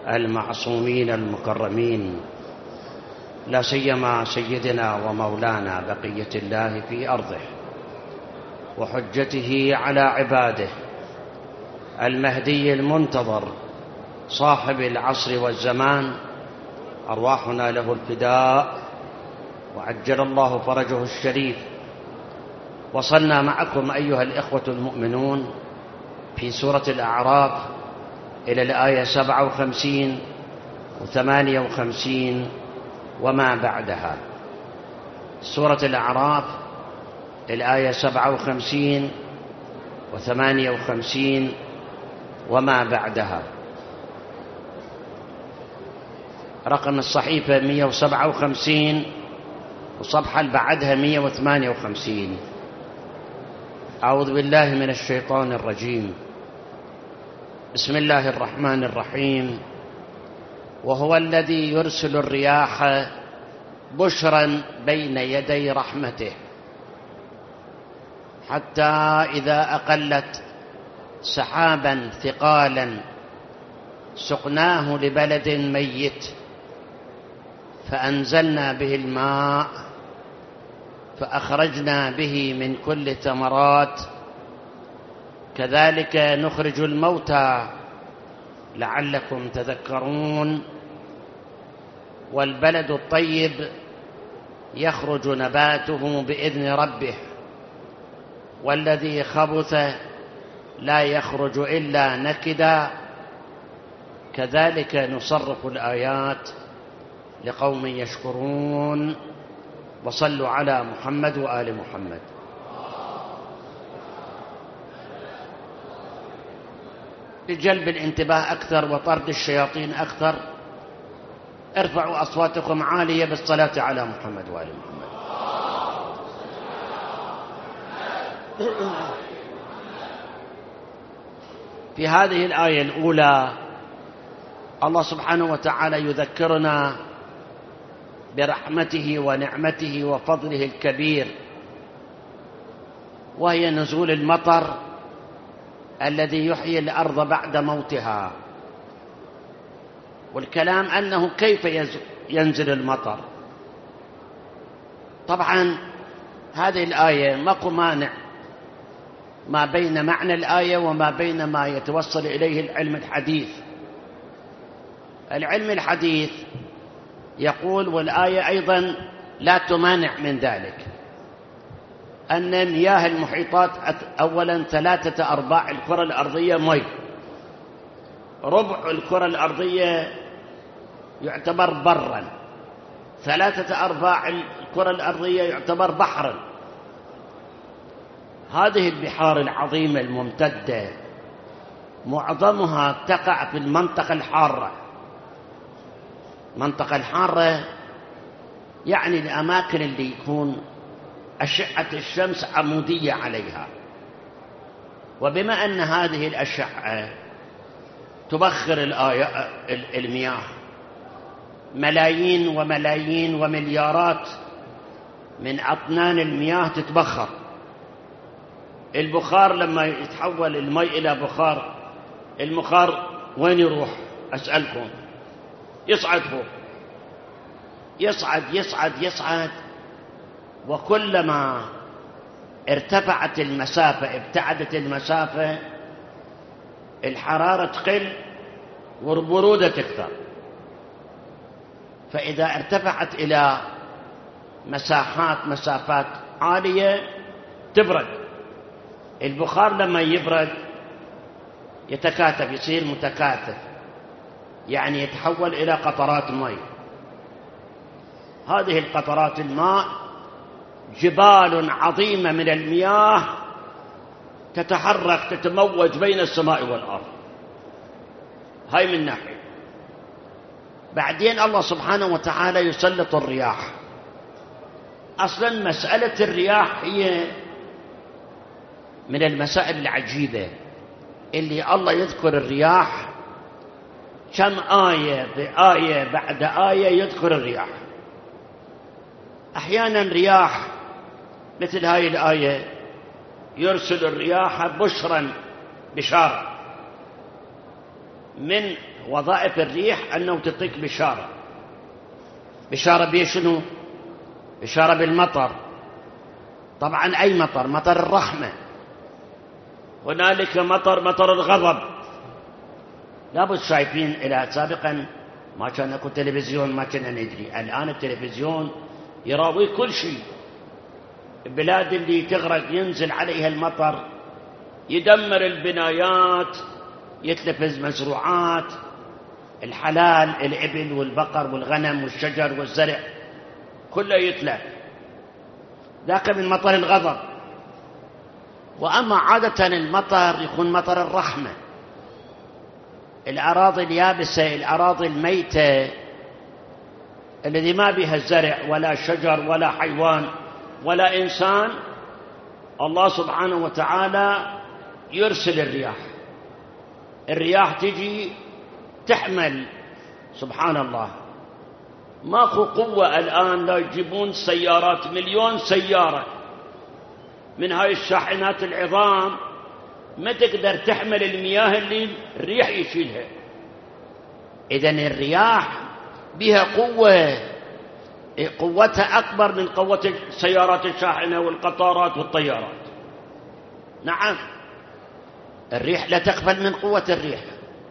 المعصومين المكرمين، لا سيما سيدنا ومولانا بقية الله في أرضه وحجته على عباده، المهدي المنتظر صاحب العصر والزمان، أرواحنا له الفداء وعجل الله فرجه الشريف. وصلنا معكم أيها الإخوة المؤمنون في سورة الأعراف إلى الآية 57 و58 وما بعدها. سورة الأعراف الآية 57 و58 وما بعدها. رقم الصحيفة 157 وصفحة اللي بعدها 158. أعوذ بالله من الشيطان الرجيم. بسم الله الرحمن الرحيم. وهو الذي يرسل الرياح بشرا بين يدي رحمته حتى إذا أقلت سحابا ثقالا سقناه لبلد ميت فأنزلنا به الماء فأخرجنا به من كل الثمرات كذلك نخرج الموتى لعلكم تذكرون. والبلد الطيب يخرج نباته بإذن ربه والذي خبث لا يخرج إلا نكدا كذلك نصرف الآيات لقوم يشكرون. وصلوا على محمد وآل محمد. لجلب الانتباه أكثر وطرد الشياطين أكثر ارفعوا أصواتكم عالية بالصلاة على محمد وآل محمد. في هذه الآية الأولى الله سبحانه وتعالى يذكرنا برحمته ونعمته وفضله الكبير، وهي نزول المطر الذي يحيي الأرض بعد موتها. والكلام أنه كيف ينزل المطر. طبعا هذه الآية ماكو مانع ما بين معنى الآية وما بين ما يتوصل إليه العلم الحديث. العلم الحديث يقول، والآية أيضا لا تمانع من ذلك، أن مياه المحيطات أولا 3/4 الكرة الأرضية مي، ربع الكرة الأرضية يعتبر برا، 3/4 الكرة الأرضية يعتبر بحرا. هذه البحار العظيمة الممتدة معظمها تقع في المنطقة الحارة. المنطقة الحارة يعني الأماكن اللي يكون أشعة الشمس عمودية عليها. وبما أن هذه الأشعة تبخر المياه، ملايين وملايين ومليارات من أطنان المياه تتبخر. البخار لما يتحول الماء إلى بخار، البخار وين يروح؟ أسألكم. يصعد فوق، يصعد يصعد يصعد، وكلما ارتفعت المسافة ابتعدت المسافة الحرارة تقل والبرودة تكثر. فإذا ارتفعت إلى مسافات عالية تبرد. البخار لما يبرد يتكاثف، يصير متكاثف، يعني يتحول إلى قطرات ماء. هذه القطرات الماء جبال عظيمة من المياه تتحرك تتموج بين السماء والأرض. هاي من ناحية. بعدين الله سبحانه وتعالى يسلط الرياح. أصلا مسألة الرياح هي من المسائل العجيبة اللي الله يذكر الرياح كم آية بآية بعد آية يذكر الرياح. أحيانا رياح مثل هاي الآية يرسل الرياح بشرا بشارة من وظائف الريح أنه تعطيك بشارة. بشارة بشنو؟ بشارة بالمطر. طبعا أي مطر؟ مطر الرحمة. هنالك مطر الغضب. لابد شايفين إلى سابقا ما كان اكو تلفزيون، ما كنا ندري. الآن التلفزيون يراوي كل شيء. البلاد اللي تغرق ينزل عليها المطر، يدمر البنايات، يتلف مزروعات الحلال، الإبل والبقر والغنم والشجر والزرع كله يتلف. ذاك من مطر الغضب. وأما عادة المطر يكون مطر الرحمة. الأراضي اليابسة، الأراضي الميتة الذي ما بها زرع ولا شجر ولا حيوان ولا إنسان، الله سبحانه وتعالى يرسل الرياح. الرياح تجي تحمل، سبحان الله. ماكو قوة الآن لا يجيبون سيارات، 1,000,000 سيارة من هاي الشاحنات العظام ما تقدر تحمل المياه اللي الريح يشيلها. إذن الرياح بها قوة، قوتها أكبر من قوة السيارات الشاحنة والقطارات والطيارات. نعم، الريح لا تقبل من قوة الريح.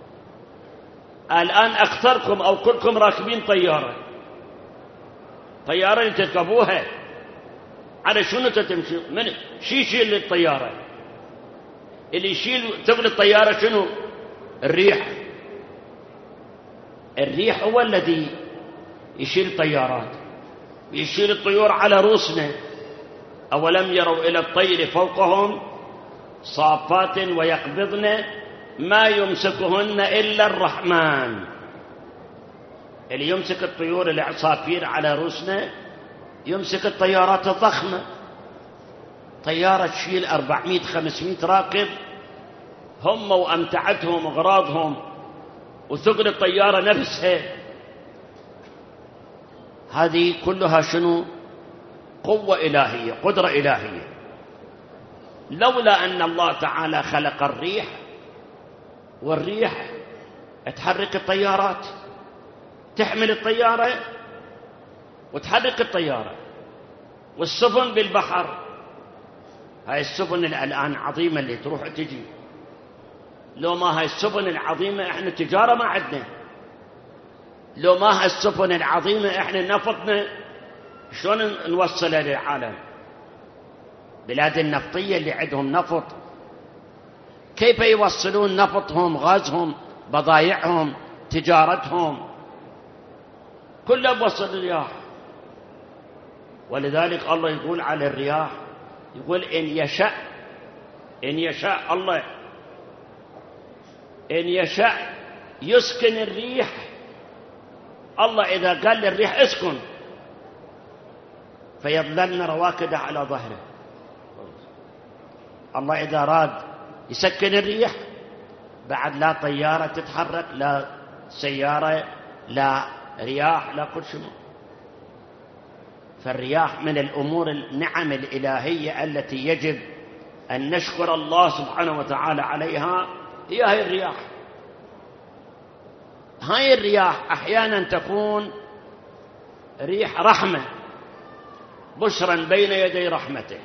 الآن أكثركم أو كلكم راكبين طيارة اللي تركبوها على شنو تمشي؟ من شي يشيل الطيارة؟ اللي يشيل ثقل الطيارة شنو؟ الريح. الريح هو الذي يشيل الطيارات، يشيل الطيور على رؤوسنا. أولم يروا إلى الطير فوقهم صافات ويقبضن ما يمسكهن إلا الرحمن. اللي يمسك الطيور العصافير على رؤوسنا يمسك الطيارات الضخمة. طيارة تشيل 400-500 راكب، هم وأمتعتهم وأغراضهم وثقل الطيارة نفسها. هذه كلها شنو؟ قوة إلهية، قدرة إلهية. لولا أن الله تعالى خلق الريح، والريح تحرك الطيارات، تحمل الطيارة وتحرك الطيارة، والسفن بالبحر. هاي السفن الآن عظيمة اللي تروح وتجي. لو ما هاي السفن العظيمة احنا تجارة ما عندنا. لو ما هاي السفن العظيمة احنا نفطنا شلون نوصلها للعالم؟ بلاد النفطية اللي عندهم نفط كيف يوصلون نفطهم، غازهم، بضائعهم، تجارتهم؟ كله بوصل الرياح. ولذلك الله يقول على الرياح، يقول إن يشاء الله، إن يشاء يسكن الريح. الله إذا قال للريح اسكن فيظللن رواكد على ظهره. الله إذا راد يسكن الريح، بعد لا طيارة تتحرك، لا سيارة، لا رياح، لا كل شيء. فالرياح من الأمور النعم الإلهية التي يجب أن نشكر الله سبحانه وتعالى عليها. هي هاي الرياح. هاي الرياح أحيانا تكون ريح رحمة، بشرا بين يدي رحمته.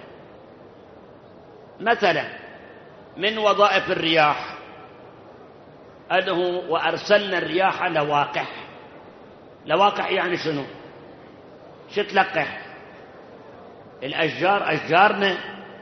مثلا من وظائف الرياح أنه وأرسلنا الرياح لواقح. لواقح يعني شنو؟ شو تلقح؟ الأشجار، أشجارنا،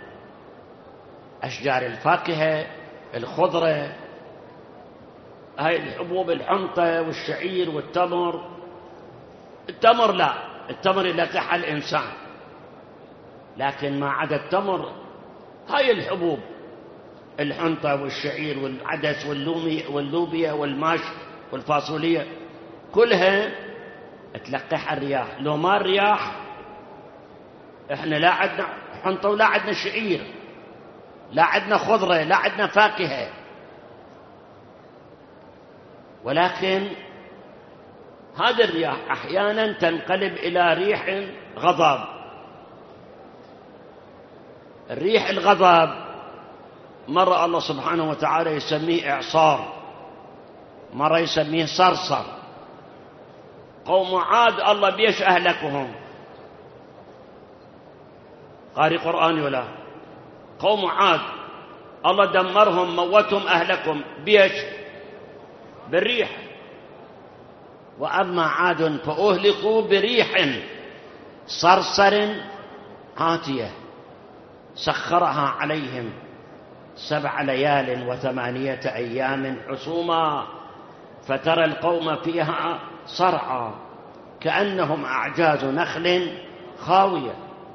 أشجار الفاكهة، الخضرة، هاي الحبوب، الحنطة والشعير والتمر. التمر لا، التمر يلقحها الإنسان، لكن ما عدا التمر هاي الحبوب، الحنطة والشعير والعدس واللوبيا والماش والفاصولية كلها تلقحها الرياح. لو ما الرياح احنا لا عندنا حنطة ولا عندنا شعير، لا عندنا خضرة، لا عندنا فاكهة. ولكن هذه الرياح أحيانا تنقلب إلى ريح غضب. الريح الغضب مرة الله سبحانه وتعالى يسميه إعصار. مرة يسميه صرصر. قوم عاد الله بيش أهلكهم؟ قارئ قرآن ولا؟ قوم عاد الله دمرهم موتهم أهلكم بيش؟ بالريح. وأما عاد فأهلكوا بريح صرصر عاتية سخرها عليهم 7 ليال و8 أيام حسوما فترى القوم فيها صرعى كأنهم أعجاز نخل خاوية.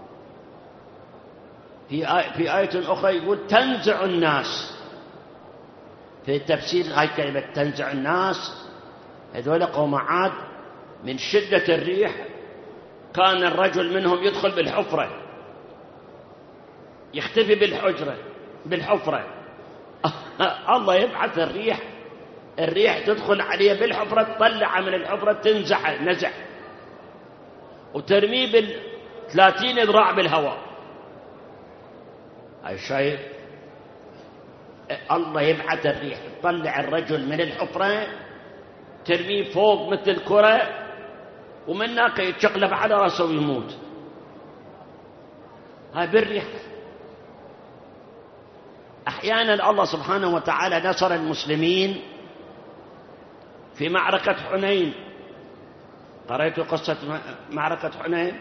في آية أخرى يقول تنزع الناس. في التفسير هاي كلمة تنزع الناس، هذول قوم عاد من شدة الريح كان الرجل منهم يدخل بالحفرة، يختفي بالحفرة. الله يبعث الريح تدخل عليه بالحفرة، تطلع من الحفرة، تنزع نزع وترميه 30 ذراع بالهواء. هاي شايف؟ الله يبعث الريح تطلع الرجل من الحفرة، ترميه فوق مثل كرة، ومن هناك يتشقلب على راسه ويموت. هاي بالريح. أحيانا الله سبحانه وتعالى نصر المسلمين في معركة حنين. قرأت قصة معركة حنين؟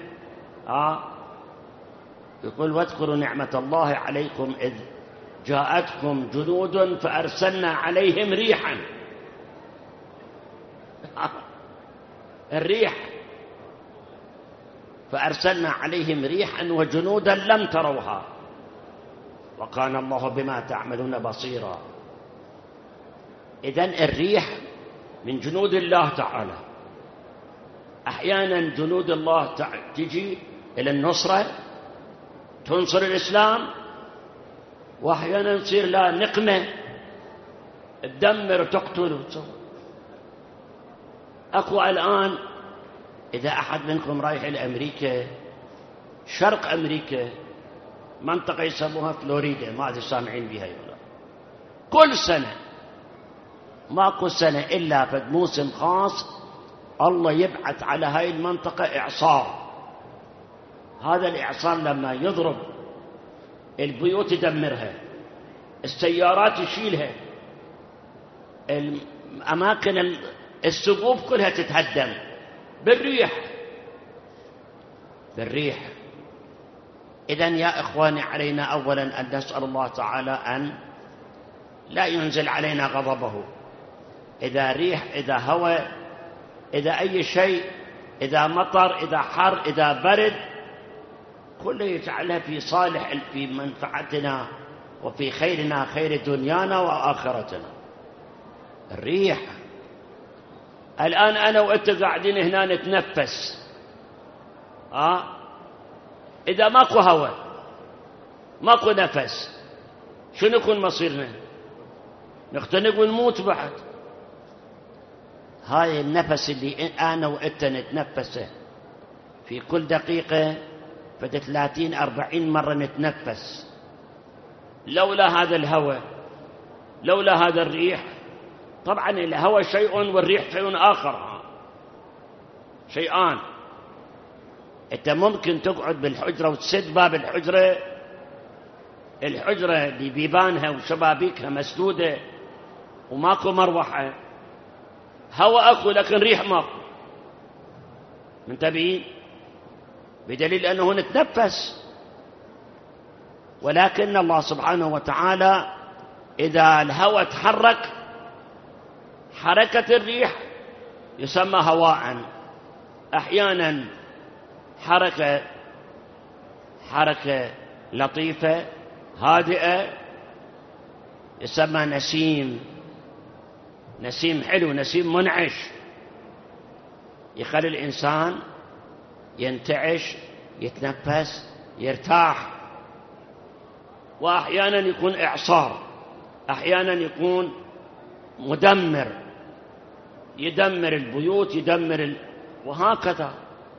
يقول واذكروا نعمة الله عليكم إذ جاءتكم جنود فأرسلنا عليهم ريحا. الريح، فأرسلنا عليهم ريحا وجنودا لم تروها وكان الله بما تعملون بصيرا. إذن الريح من جنود الله تعالى. أحيانا جنود الله تجي إلى النصرة تنصر الإسلام، وأحيانا تصير لها نقمة تدمر وتقتل. أكو الآن إذا أحد منكم رايح إلى أمريكا، شرق أمريكا، منطقة يسموها فلوريدا، ما أدري سامعين بها ولا؟ كل سنة ماكو سنة إلا في موسم خاص الله يبعث على هاي المنطقة إعصار. هذا الإعصار لما يضرب البيوت يدمرها، السيارات يشيلها، الأماكن السقوف كلها تتهدم بالريح. إذن يا إخواني علينا أولا أن نسأل الله تعالى أن لا ينزل علينا غضبه. إذا ريح، إذا هواء، إذا أي شيء، إذا مطر، إذا حر، إذا برد، كله يجعلها في صالح، في منفعتنا وفي خيرنا، خير دنيانا وآخرتنا. الريح الآن أنا وأنت قاعدين هنا نتنفس، إذا ماكو هواء ماكو نفس شنو يكون مصيرنا؟ نختنق ونموت بعد. هاي النفس اللي أنا وأنت نتنفسه في كل دقيقة فد 30-40 مرة نتنفس. لولا هذا الهواء، لولا هذا الريح، طبعا الهواء شيء والريح شيء آخر، شيئان. أنت ممكن تقعد بالحجرة وتسد باب الحجرة اللي بيبانها وشبابيكها مسدودة وماكو مروحة، هواء أكو لكن ريح ماكو، منتبهين؟ بدليل أنه نتنفس. ولكن الله سبحانه وتعالى إذا الهواء تحرك، حركة الريح يسمى هواء. أحيانا حركة لطيفة هادئة يسمى نسيم حلو، نسيم منعش، يخلي الإنسان ينتعش، يتنفس، يرتاح. وأحيانا يكون إعصار، أحيانا يكون مدمر، يدمر البيوت، وهكذا.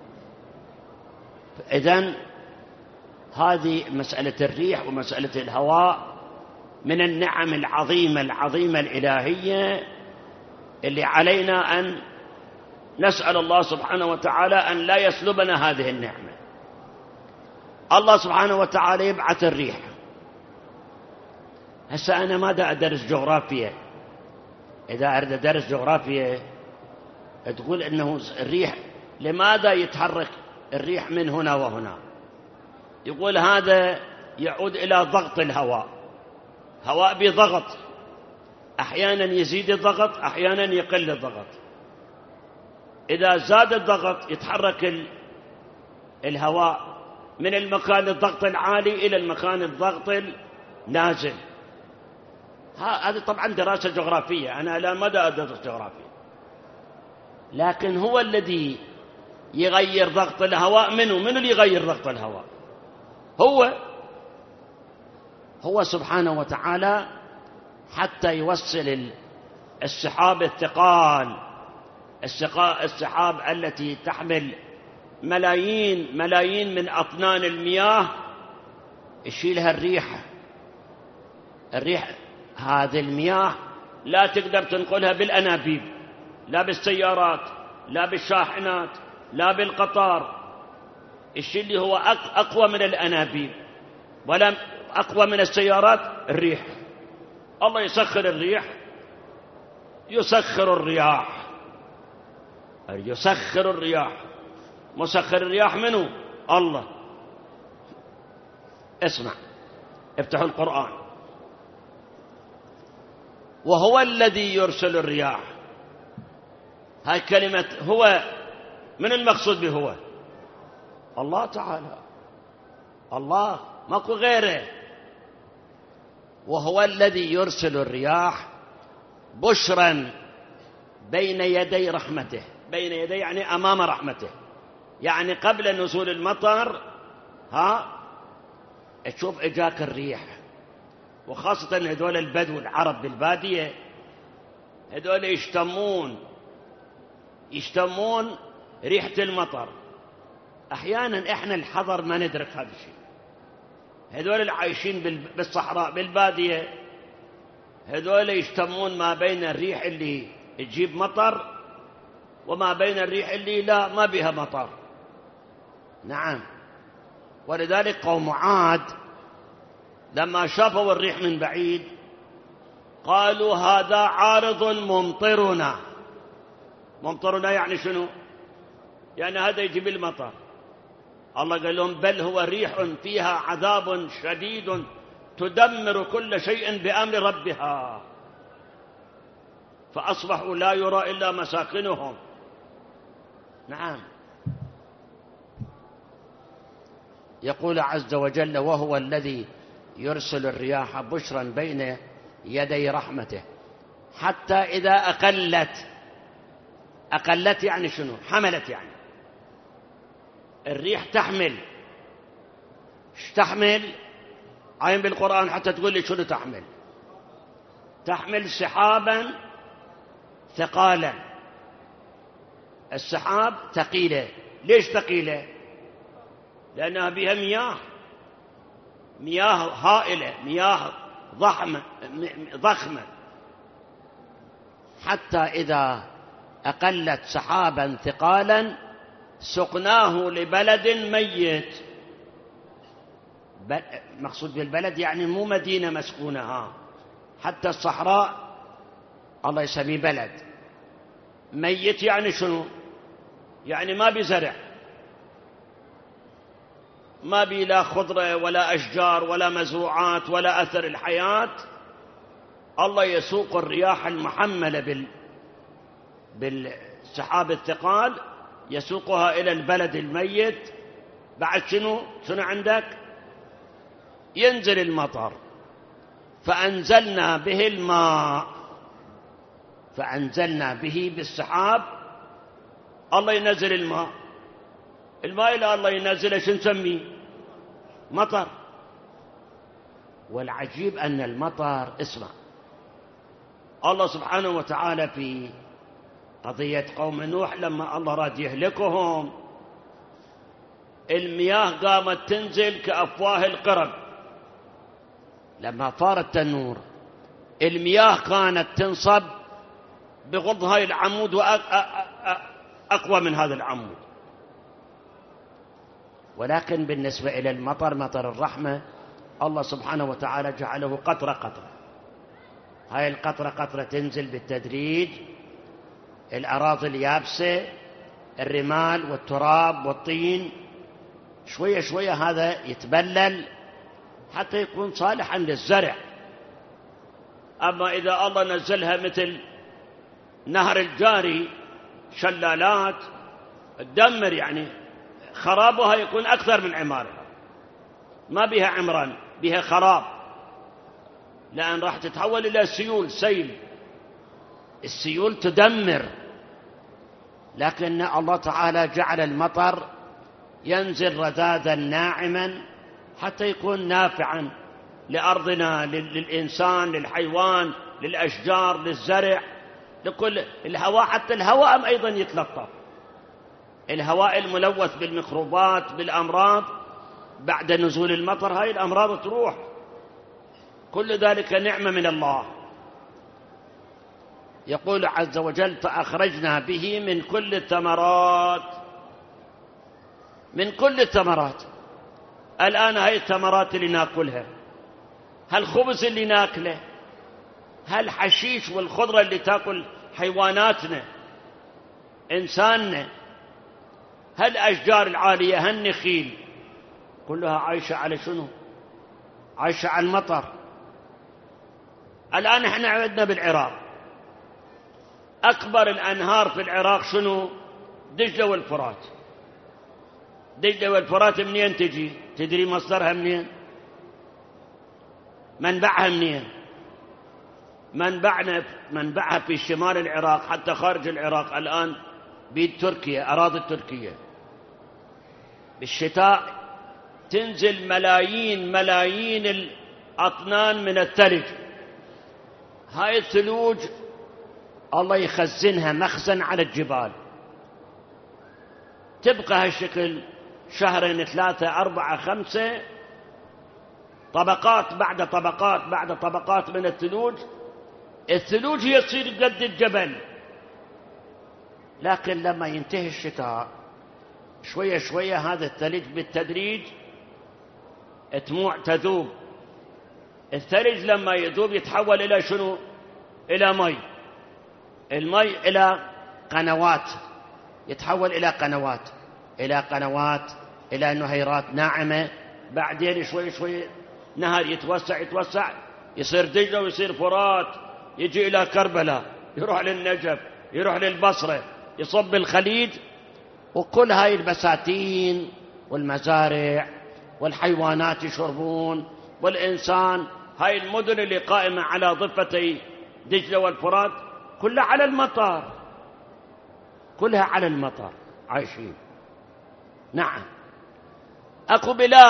إذن هذه مسألة الريح ومسألة الهواء من النعم العظيمة الإلهية اللي علينا أن نسأل الله سبحانه وتعالى أن لا يسلبنا هذه النعمة. الله سبحانه وتعالى يبعث الريح. هسه أنا ماذا أدرس جغرافيا؟ إذا أريد أدرس جغرافيا تقول إنه الريح، لماذا يتحرك الريح من هنا وهنا؟ يقول هذا يعود إلى ضغط الهواء. هواء بضغط، أحيانا يزيد الضغط، أحيانا يقل الضغط. إذا زاد الضغط يتحرك الهواء من المكان الضغط العالي إلى المكان الضغط النازل. هذه طبعا دراسة جغرافية، أنا لا مدى أدرس جغرافيا، لكن هو الذي يغير ضغط الهواء. من اللي يغير ضغط الهواء؟ هو سبحانه وتعالى، حتى يوصل السحاب الثقال، السحاب التي تحمل ملايين من أطنان المياه، يشيلها الريح. هذه المياه لا تقدر تنقلها بالأنابيب، لا بالسيارات، لا بالشاحنات، لا بالقطار. الشيء اللي هو أقوى من الأنابيب ولا أقوى من السيارات الريح. الله يسخر الريح، يسخر الرياح. مسخر الرياح منه الله. اسمع، افتحوا القرآن. وهو الذي يرسل الرياح. هاي كلمة هو، من المقصود به؟ الله تعالى، الله، ماكو غيره. وهو الذي يرسل الرياح بشرا بين يدي رحمته. بين يدي يعني أمام رحمته، يعني قبل نزول المطر. تشوف إجاك الريح، وخاصة هذول البدو العرب بالبادية، هذول يشتمون ريحة المطر. أحيانا إحنا الحضر ما ندرك هذا الشيء. هذول العايشين بالصحراء بالبادية، هذول يشتمون ما بين الريح اللي تجيب مطر وما بين الريح اللي لا ما بها مطر. نعم. ولذلك قوم عاد لما شافوا الريح من بعيد قالوا هذا عارض ممطرنا. ممطرنا يعني شنو؟ يعني هذا يجيب المطر. الله قال لهم بل هو ريح فيها عذاب شديد تدمر كل شيء بأمر ربها فأصبحوا لا يرى إلا مساكنهم. نعم. يقول عز وجل وهو الذي يرسل الرياح بشرا بين يدي رحمته حتى إذا أقلت يعني شنو؟ حملت. يعني الريح تحمل عين بالقرآن حتى تقول لي شنو تحمل سحابا ثقالا. السحاب ثقيلة. ليش ثقيلة؟ لأنها بها مياه هائلة، مياه ضخمة. حتى إذا أقلت سحابا ثقالا سقناه لبلد ميت. مقصود بالبلد يعني مو مدينة مسكونة، حتى الصحراء الله يسميه بلد. ميت يعني شنو؟ يعني ما بزرع، ما بي لا خضرة ولا أشجار ولا مزروعات ولا أثر الحياة. الله يسوق الرياح المحملة بالسحاب الثقال، يسوقها إلى البلد الميت. بعد شنو عندك؟ ينزل المطر. فأنزلنا به الماء، فأنزلنا به بالسحاب. الله ينزل الماء إلى الله ينزله شو نسميه؟ مطر. والعجيب أن المطر، اسمع، الله سبحانه وتعالى في قضية قوم نوح لما الله راد يهلكهم، المياه قامت تنزل كأفواه القرب. لما طار التنور المياه كانت تنصب بغض هاي العمود وأقوى من هذا العمود. ولكن بالنسبة إلى المطر، مطر الرحمة، الله سبحانه وتعالى جعله قطرة قطرة. هاي القطرة قطرة تنزل بالتدريج، الأراضي اليابسة، الرمال والتراب والطين، شوية شوية هذا يتبلل حتى يكون صالحا للزرع. أما إذا الله نزلها مثل نهر الجاري، شلالات تدمر، يعني خرابها يكون أكثر من عمارها، ما بها عمران، بها خراب، لأن راح تتحول إلى سيول، سيل، السيول تدمر. لكن الله تعالى جعل المطر ينزل رذاذا ناعما حتى يكون نافعا لأرضنا، للإنسان، للحيوان، للأشجار، للزرع، لكل الهواء. حتى الهواء أيضا يتلطف، الهواء الملوث بالميكروبات بالأمراض بعد نزول المطر هاي الأمراض تروح. كل ذلك نعمة من الله. يقول عز وجل: فأخرجنا به من كل الثمرات. من كل الثمرات. الآن هاي الثمرات اللي ناكلها، هالخبز اللي ناكله، هالحشيش والخضرة اللي تاكل حيواناتنا، إنساننا، هالأشجار العالية، هالنخيل، كلها عايشة على شنو؟ عايشة على المطر. الآن احنا عندنا بالعراق أكبر الأنهار في العراق شنو؟ دجلة والفرات. دجلة والفرات منين تجي؟ تدري مصدرها منين؟ منبعها منين؟ منبعها في شمال العراق، حتى خارج العراق الآن بيد تركيا، أراضي التركية. بالشتاء تنزل ملايين الأطنان من الثلج. هاي الثلوج الله يخزنها مخزن على الجبال، تبقى هالشكل شهرين، 3، 4، 5، طبقات بعد طبقات بعد طبقات من الثلوج. الثلوج هي تصير قد الجبل. لكن لما ينتهي الشتاء شوية شوية هذا الثلج بالتدريج تذوب. الثلج لما يذوب يتحول إلى شنو؟ إلى مي. المي إلى قنوات، يتحول إلى قنوات، إلى قنوات، إلى نهيرات ناعمة. بعدين شوي شوي نهر يتوسع، يصير دجلة ويصير فرات، يجي إلى كربلاء، يروح للنجف، يروح للبصرة، يصب الخليج. وكل هاي البساتين والمزارع والحيوانات يشربون، والإنسان، هاي المدن اللي قائمة على ضفتي دجلة والفرات كلها على المطر، كلها على المطر عايشين. نعم. أكو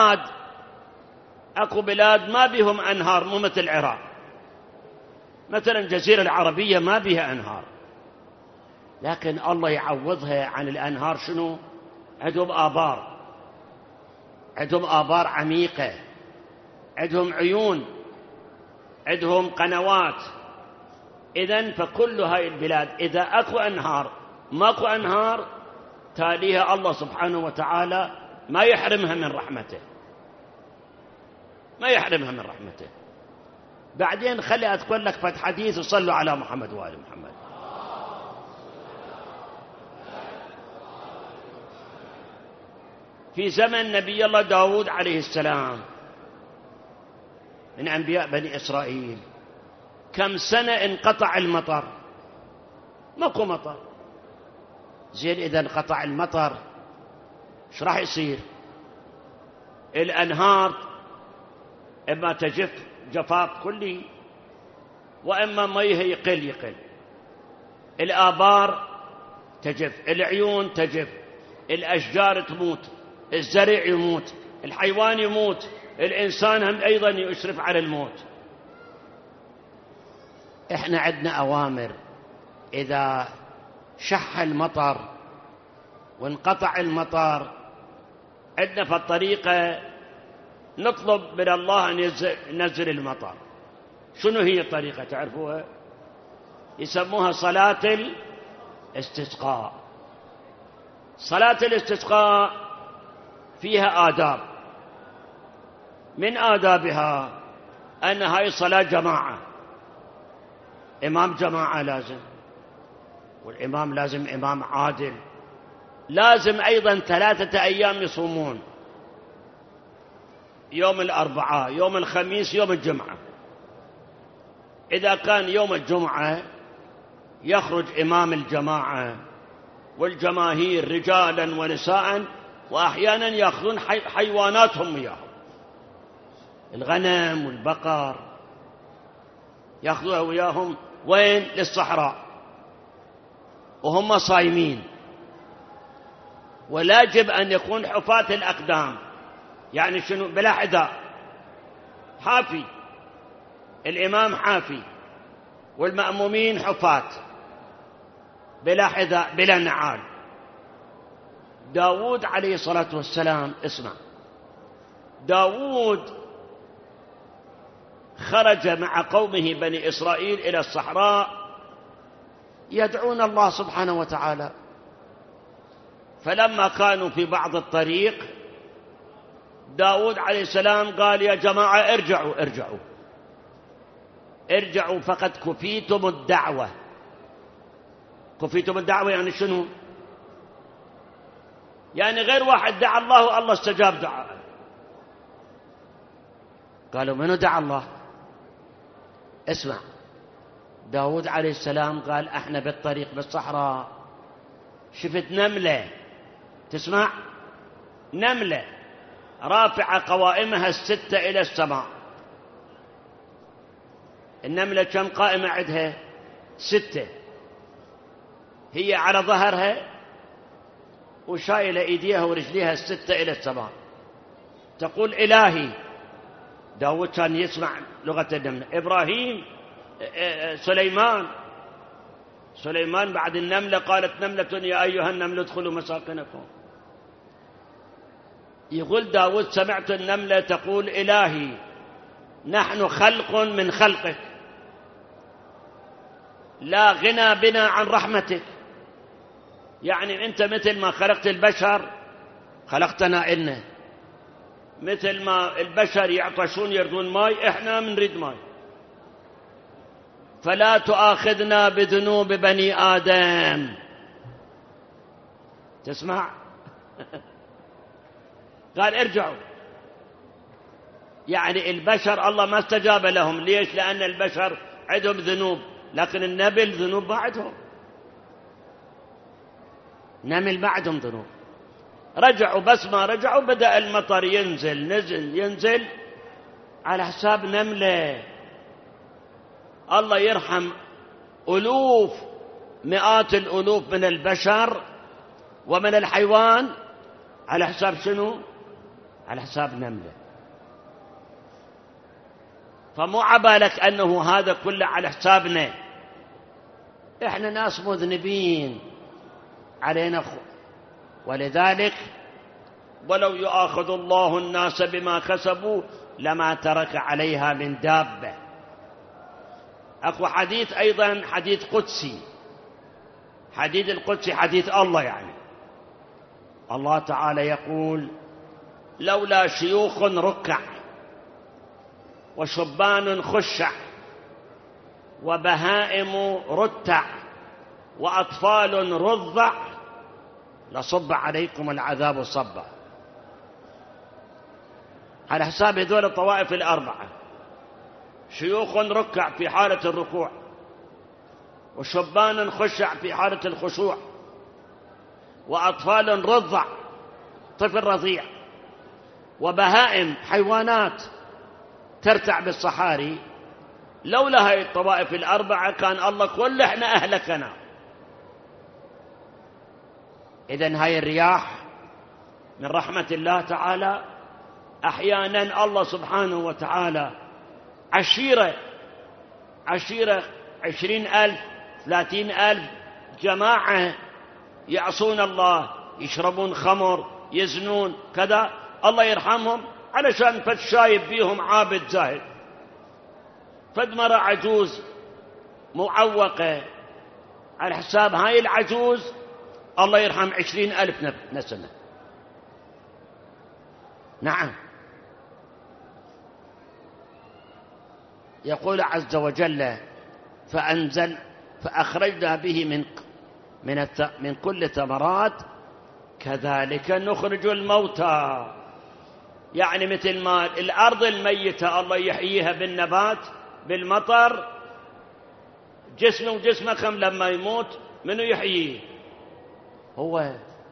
بلاد ما بهم أنهار، مو مثل العراق. مثلا الجزيرة العربية ما بها أنهار، لكن الله يعوضها عن الأنهار شنو؟ عندهم آبار، عندهم آبار عميقة، عندهم عيون، عندهم قنوات. إذن فكل هاي البلاد إذا أكو أنهار ماكو أنهار، تاليها الله سبحانه وتعالى ما يحرمها من رحمته، ما يحرمها من رحمته. بعدين خلي أذكر لك فت حديث: وصلوا على محمد وآل محمد. في زمن نبي الله داود عليه السلام من أنبياء بني إسرائيل، كم سنة انقطع المطر، ماكو مطر. زين، إذا انقطع المطر ايش راح يصير؟ الأنهار إما تجف جفاف كلي، وإما ميها يقل. الآبار تجف، العيون تجف، الأشجار تموت، الزرع يموت، الحيوان يموت، الإنسان هم أيضا يشرف على الموت. إحنا عندنا أوامر، إذا شح المطر وانقطع المطر عندنا في الطريقة نطلب من الله أن ينزل المطر. شنو هي الطريقة؟ تعرفوها؟ يسموها صلاة الاستسقاء. صلاة الاستسقاء فيها آداب، من آدابها أن هاي صلاة جماعة، إمام جماعة لازم، والإمام لازم إمام عادل، لازم أيضا 3 أيام يصومون، يوم الأربعاء، يوم الخميس، يوم الجمعة. إذا كان يوم الجمعة يخرج إمام الجماعة والجماهير رجالا ونساء، وأحيانا يأخذون حيواناتهم وياهم، الغنم والبقر يأخذوها وياهم. وين؟ للصحراء، وهم صايمين. ولا يجب أن يكون حفاة الأقدام، يعني شنو؟ بلا حذاء، حافي، الإمام حافي والمأمومين حفاة بلا حذاء بلا نعال. داود عليه الصلاة والسلام، اسمع، داود خرج مع قومه بني إسرائيل إلى الصحراء يدعون الله سبحانه وتعالى، فلما كانوا في بعض الطريق داود عليه السلام قال يا جماعة ارجعوا ارجعوا ارجعوا، فقد كفيتم الدعوة. كفيتم الدعوة يعني شنو؟ يعني غير واحد دعا الله والله استجاب دعاءه. قالوا منو دعا الله؟ اسمع، داود عليه السلام قال احنا بالطريق بالصحراء شفت نملة، تسمع؟ نملة رافعة قوائمها 6 إلى السماء. النملة كم قائمة عندها؟ 6. هي على ظهرها وشايلة إيديها ورجليها 6 إلى السماء، تقول إلهي. داود كان يسمع لغة النملة. إبراهيم، سليمان بعد النملة قالت نملة يا أيها النمل ادخلوا مساكنكم. يقول داود سمعت النملة تقول إلهي نحن خلق من خلقك، لا غنى بنا عن رحمتك. يعني أنت مثل ما خلقت البشر خلقتنا إلنا، مثل ما البشر يعطشون يردون ماء، إحنا منريد ماء. فلا تؤاخذنا بذنوب بني آدم. تسمع؟ قال ارجعوا. يعني البشر الله ما استجاب لهم، ليش؟ لأن البشر عندهم ذنوب، لكن النمل ذنوب بعدهم، نمل بعدهم ذنوب. رجعوا، بس ما رجعوا بدأ المطر ينزل، نزل ينزل على حساب نملة. الله يرحم ألوف، مئات الألوف من البشر ومن الحيوان على حساب شنو؟ على حساب نملة. فمو عبالك أنه هذا كله على حسابنا، إحنا ناس مذنبين علينا ولذلك ولو يؤاخذ الله الناس بما كسبوا لما ترك عليها من دابة. أكو حديث أيضا، حديث قدسي، حديث القدسي حديث الله، يعني الله تعالى يقول لولا شيوخ ركع وشبان خشع وبهائم رتع وأطفال رضع لصب عليكم العذاب صبا. على حساب هذول الطوائف الأربعة، شيوخ ركع في حالة الركوع، وشبان خشع في حالة الخشوع، وأطفال رضع، طفل رضيع، وبهائم حيوانات ترتع بالصحاري. لولا هاي الطوائف الأربعة كان الله كل احنا أهلكنا. إذن هاي الرياح من رحمة الله تعالى. أحيانا الله سبحانه وتعالى عشيرة 20,000 30,000 جماعة يعصون الله، يشربون خمر، يزنون كذا، الله يرحمهم علشان فد شايب فيهم عابد زاهد، فد مرة عجوز معوقة على حساب هاي العجوز، الله يرحم 20,000 نسمة. نعم. يقول عز وجل فأخرجنا به من كل ثمرات كذلك نخرج الموتى. يعني مثل ما الأرض الميتة الله يحييها بالنبات بالمطر، جسمه وجسمك لما يموت منو يحييه؟ هو.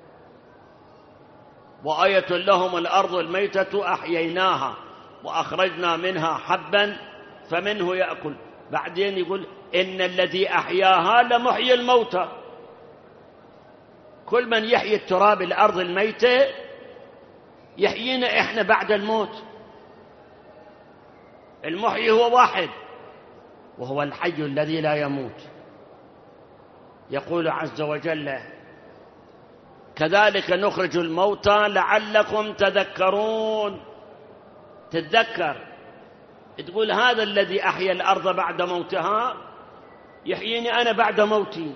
وآية لهم الأرض الميتة أحييناها وأخرجنا منها حبا فمنه يأكل. بعدين يقول إن الذي أحياها لمحيي الموتى. كل من يحيي التراب الأرض الميتة يحيينا إحنا بعد الموت. المحيي هو واحد وهو الحي الذي لا يموت. يقول عز وجل كذلك نخرج الموتى لعلكم تذكرون. تتذكر، تقول هذا الذي أحيا الأرض بعد موتها يحييني أنا بعد موتي.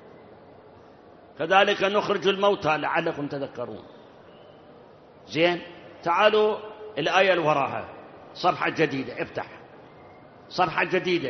كذلك نخرج الموتى لعلكم تذكرون. زين، تعالوا الآية اللي وراها، صفحة جديدة، افتح صفحة جديدة.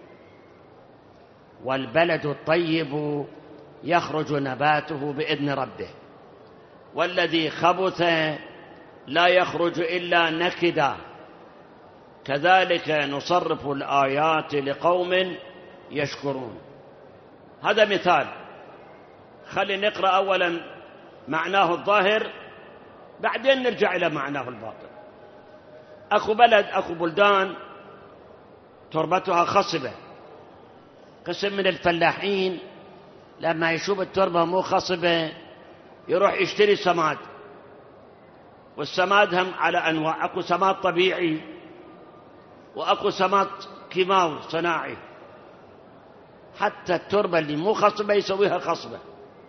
والبلد الطيب يخرج نباته بإذن ربه والذي خبث لا يخرج إلا نكدا كذلك نصرف الآيات لقوم يشكرون. هذا مثال. خلي نقرأ أولا معناه الظاهر بعدين نرجع إلى معناه الباطن. أكو بلد، أكو بلدان تربتها خصبة. قسم من الفلاحين لما يشوف التربة مو خصبة يروح يشتري سماد، والسماد هم على أنواع، أكو سماد طبيعي وأكو سماد كيماوي صناعي. حتى التربة اللي مو خصبة يسويها خصبة.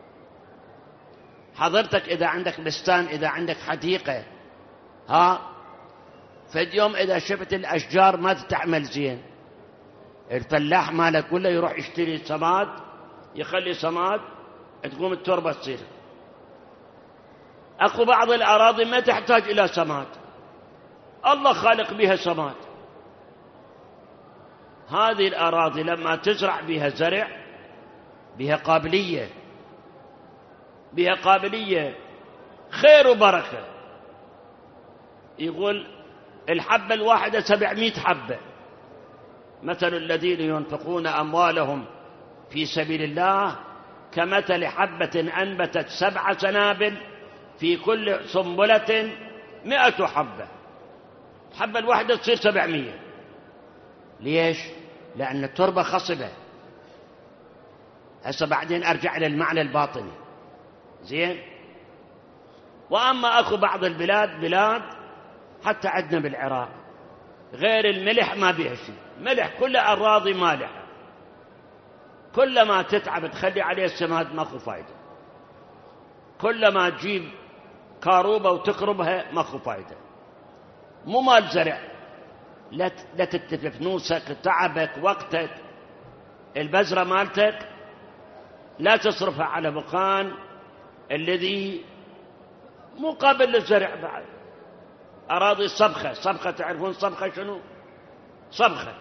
حضرتك إذا عندك بستان، إذا عندك حديقة، فد يوم إذا شفت الأشجار ما تتعمل زين، الفلاح مالك كله يروح يشتري سماد، يخلي سماد تقوم التربة تصير. أكو بعض الأراضي ما تحتاج إلى سماد، الله خالق بها سماد. هذه الأراضي لما تزرع بها زرع بها قابلية خير وبركة. يقول الحبة الواحدة 700 حبة. مثل الذين ينفقون أموالهم في سبيل الله كمثل حبة أنبتت 7 سنابل في كل سنبلة 100 حبة. الحبة الواحدة تصير 700. ليش؟ لأن التربة خصبة. هسه بعدين أرجع إلى المعنى الباطني. زين. وأما أكو بعض البلاد، بلاد حتى عندنا بالعراق غير الملح ما بيها شيء، ملح كلها أراضي مالحة، كلما تتعب تخلي عليه السماد ماكو فايدة، كلما تجيب كاروبة وتقربها ماكو فايدة. مو مال زرع، لا تتلف نوسك، تعبك، وقتك، البذرة مالتك لا تصرفها على مكان الذي مقابل للزرع. بعد أراضي صبخة، تعرفون صبخة شنو؟ صبخة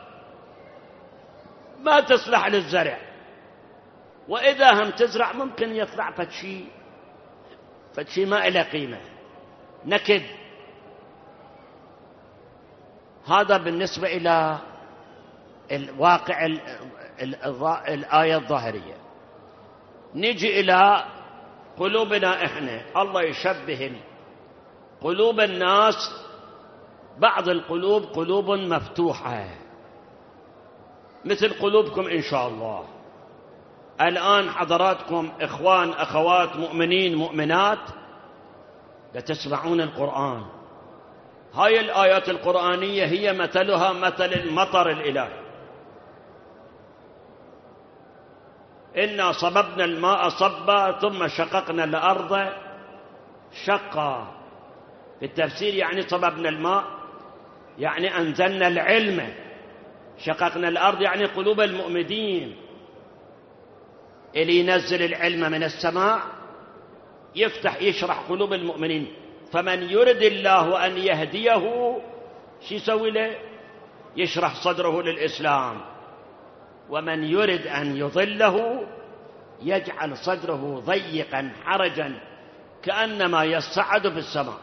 ما تصلح للزرع. وإذا هم تزرع ممكن يطلع فشي ما إلى قيمة، نكد. هذا بالنسبة إلى الواقع الآية الظاهرية. نجي إلى قلوبنا إحنا. الله يشبه قلوب الناس، بعض القلوب قلوب مفتوحة مثل قلوبكم إن شاء الله. الآن حضراتكم إخوان أخوات مؤمنين مؤمنات لتسمعون القرآن. هاي الآيات القرآنية هي مثلها مثل المطر الإلهي. إنا صببنا الماء صبا ثم شققنا الأرض شقا. في التفسير يعني صببنا الماء يعني أنزلنا العلم شققنا الأرض يعني قلوب المؤمنين. اللي ينزل العلم من السماء يشرح قلوب المؤمنين. فمن يرد الله أن يهديه شو يسوي له؟ يشرح صدره للإسلام. ومن يرد أن يضله يجعل صدره ضيقا حرجا كأنما يصعد في السماء.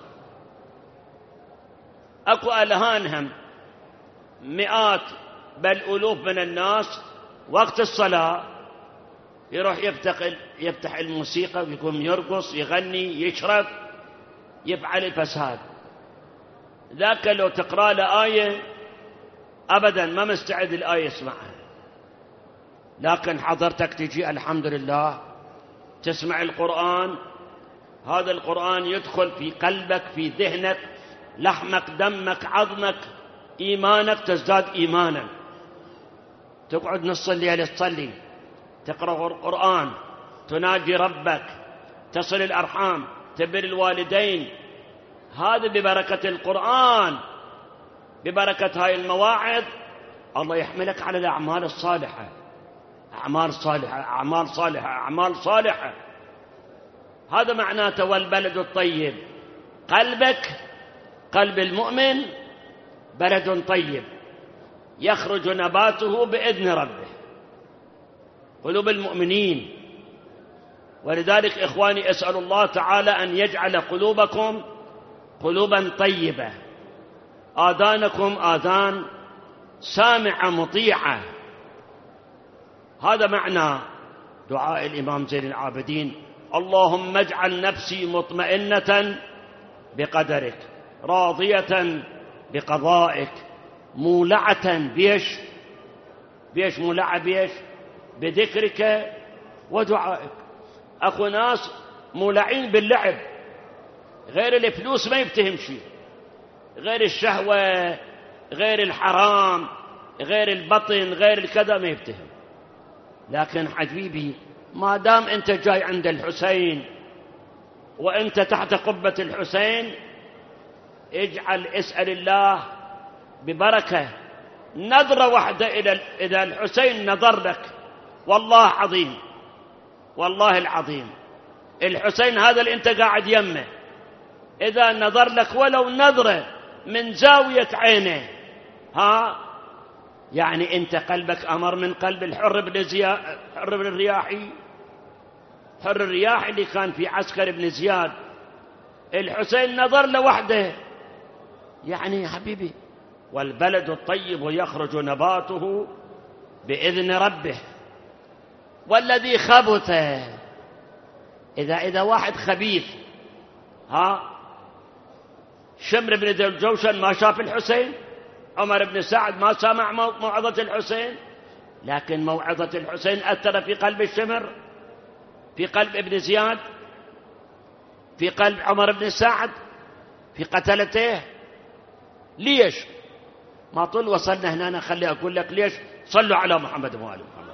أكو ألهانهم مئات بل ألوف من الناس وقت الصلاة يروح يفتح الموسيقى ويقوم يرقص يغني يشرب يفعل الفساد. ذاك لو تقرأ له آية أبدا ما مستعد الآية يسمعها. لكن حضرتك تجي الحمد لله تسمع القرآن، هذا القرآن يدخل في قلبك في ذهنك لحمك دمك عظمك إيمانك تزداد إيمانا. تقعد نص الليل تصلي تقرأ القرآن تناجي ربك تصل الأرحام تبر الوالدين. هذا ببركة القرآن ببركة هاي المواعظ الله يحملك على الأعمال الصالحة. أعمال صالحة أعمال صالحة أعمال صالحة. هذا معناته والبلد الطيب. قلبك قلب المؤمن بلد طيب يخرج نباته بإذن ربه. قلوب المؤمنين. ولذلك إخواني أسأل الله تعالى أن يجعل قلوبكم قلوبا طيبة، آذانكم آذان سامعة مطيعة. هذا معنى دعاء الإمام زين العابدين: اللهم اجعل نفسي مطمئنة بقدرك راضية بقضائك مولعة بيش مولعة بيش بذكرك ودعائك. أكو ناس مولعين باللعب، غير الفلوس ما يفتهم شيء، غير الشهوة غير الحرام غير البطن غير الكذا ما يفتهم. لكن حبيبي ما دام أنت جاي عند الحسين وأنت تحت قبة الحسين اسأل الله ببركة نظرة واحدة إذا الحسين نظر لك والله عظيم والله العظيم الحسين هذا اللي أنت قاعد يمه إذا نظر لك ولو نظرة من زاوية عينه يعني أنت قلبك أمر من قلب الحر بن الرياحي. حر الرياحي اللي كان في عسكر ابن زياد الحسين نظر له وحده. يعني يا حبيبي والبلد الطيب يخرج نباته بإذن ربه. والذي خبث إذا واحد خبيث شمر بن ذي الجوشن ما شاف الحسين، عمر بن سعد ما سمع موعظة الحسين، لكن موعظة الحسين أثر في قلب الشمر في قلب ابن زياد في قلب عمر بن سعد في قتلته. ليش ما طول وصلنا هنا خلي أقول لك ليش. صلوا على محمد وآل محمد.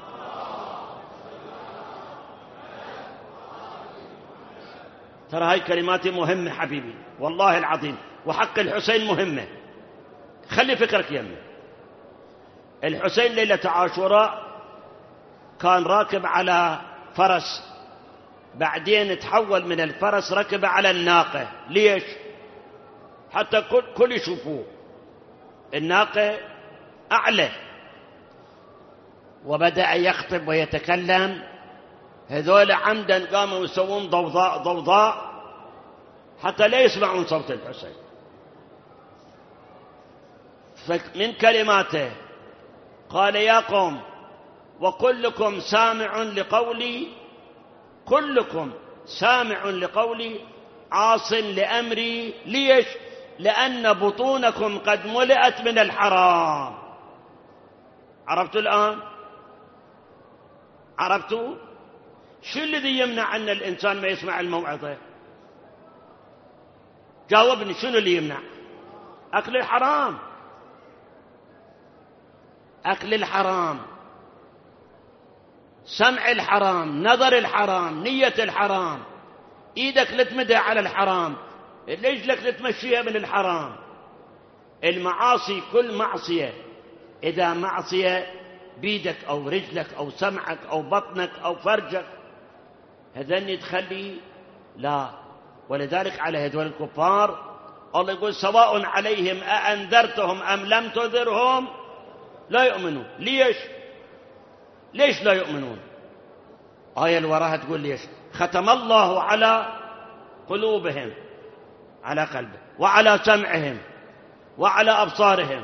ترى هاي كلمات مهمة حبيبي والله العظيم، وحق الحسين مهمة. خلي فكرك يمي. الحسين ليلة عاشوراء كان راكب على فرس، بعدين تحول من الفرس ركب على الناقة. ليش؟ حتى كل يشوفوه الناقة أعلى. وبدأ يخطب ويتكلم، هذول عمدا قاموا يسوون ضوضاء حتى لا يسمعون صوت الحسين. فمن كلماته قال: يا قوم وكلكم سامع لقولي، كلكم سامع لقولي عاص لأمري. ليش؟ لأن بطونكم قد ملئت من الحرام. عرفتوا الآن؟ عرفتوا؟ شو الذي يمنع أن الإنسان ما يسمع الموعظة؟ جاوبني، شنو اللي يمنع؟ أكل الحرام. أكل الحرام، سمع الحرام، نظر الحرام، نية الحرام، إيدك لتمدها على الحرام، رجلك لتمشيها من الحرام. المعاصي كل معصية إذا معصية بيدك أو رجلك أو سمعك أو بطنك أو فرجك، هذني تخلي لا. ولذلك على هذول الكفار الله يقول سواء عليهم أأنذرتهم أم لم تنذرهم لا يؤمنون. ليش لا يؤمنون؟ آية اللي وراها تقول ليش. ختم الله على قلوبهم، على قلبه، وعلى سمعهم، وعلى أبصارهم،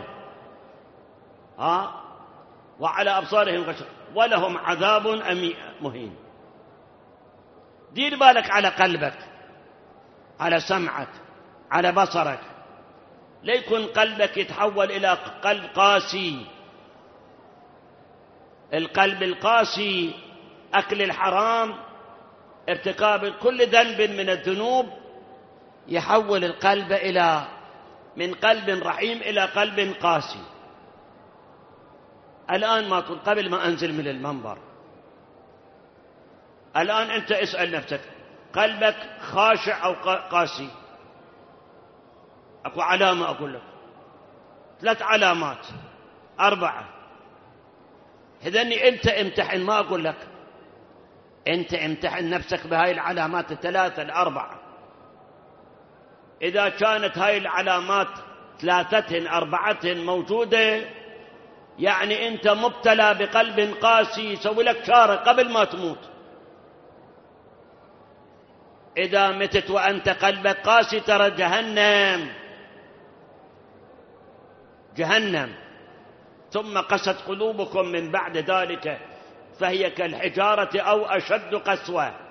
وعلى أبصارهم غشاوة ولهم عذاب مهين. دير بالك على قلبك، على سمعك، على بصرك، ليكن قلبك يتحول إلى قلب قاسي. القلب القاسي، أكل الحرام، ارتكاب كل ذنب من الذنوب، يحول القلب من قلب رحيم إلى قلب قاسي. الآن ما تقول قبل ما أنزل من المنبر، الآن أنت اسأل نفسك قلبك خاشع أو قاسي؟ أكو علامة أقول لك، 3 علامات 4. هذني أنت امتحن، ما أقول لك، أنت امتحن نفسك بهاي العلامات 3 4. إذا كانت هاي العلامات 3 4 موجودة، يعني أنت مبتلى بقلب قاسي يسوي لك شارة قبل ما تموت. إذا متت وأنت قلبك قاسي ترى جهنم. ثم قست قلوبكم من بعد ذلك فهي كالحجارة أو أشد قسوة.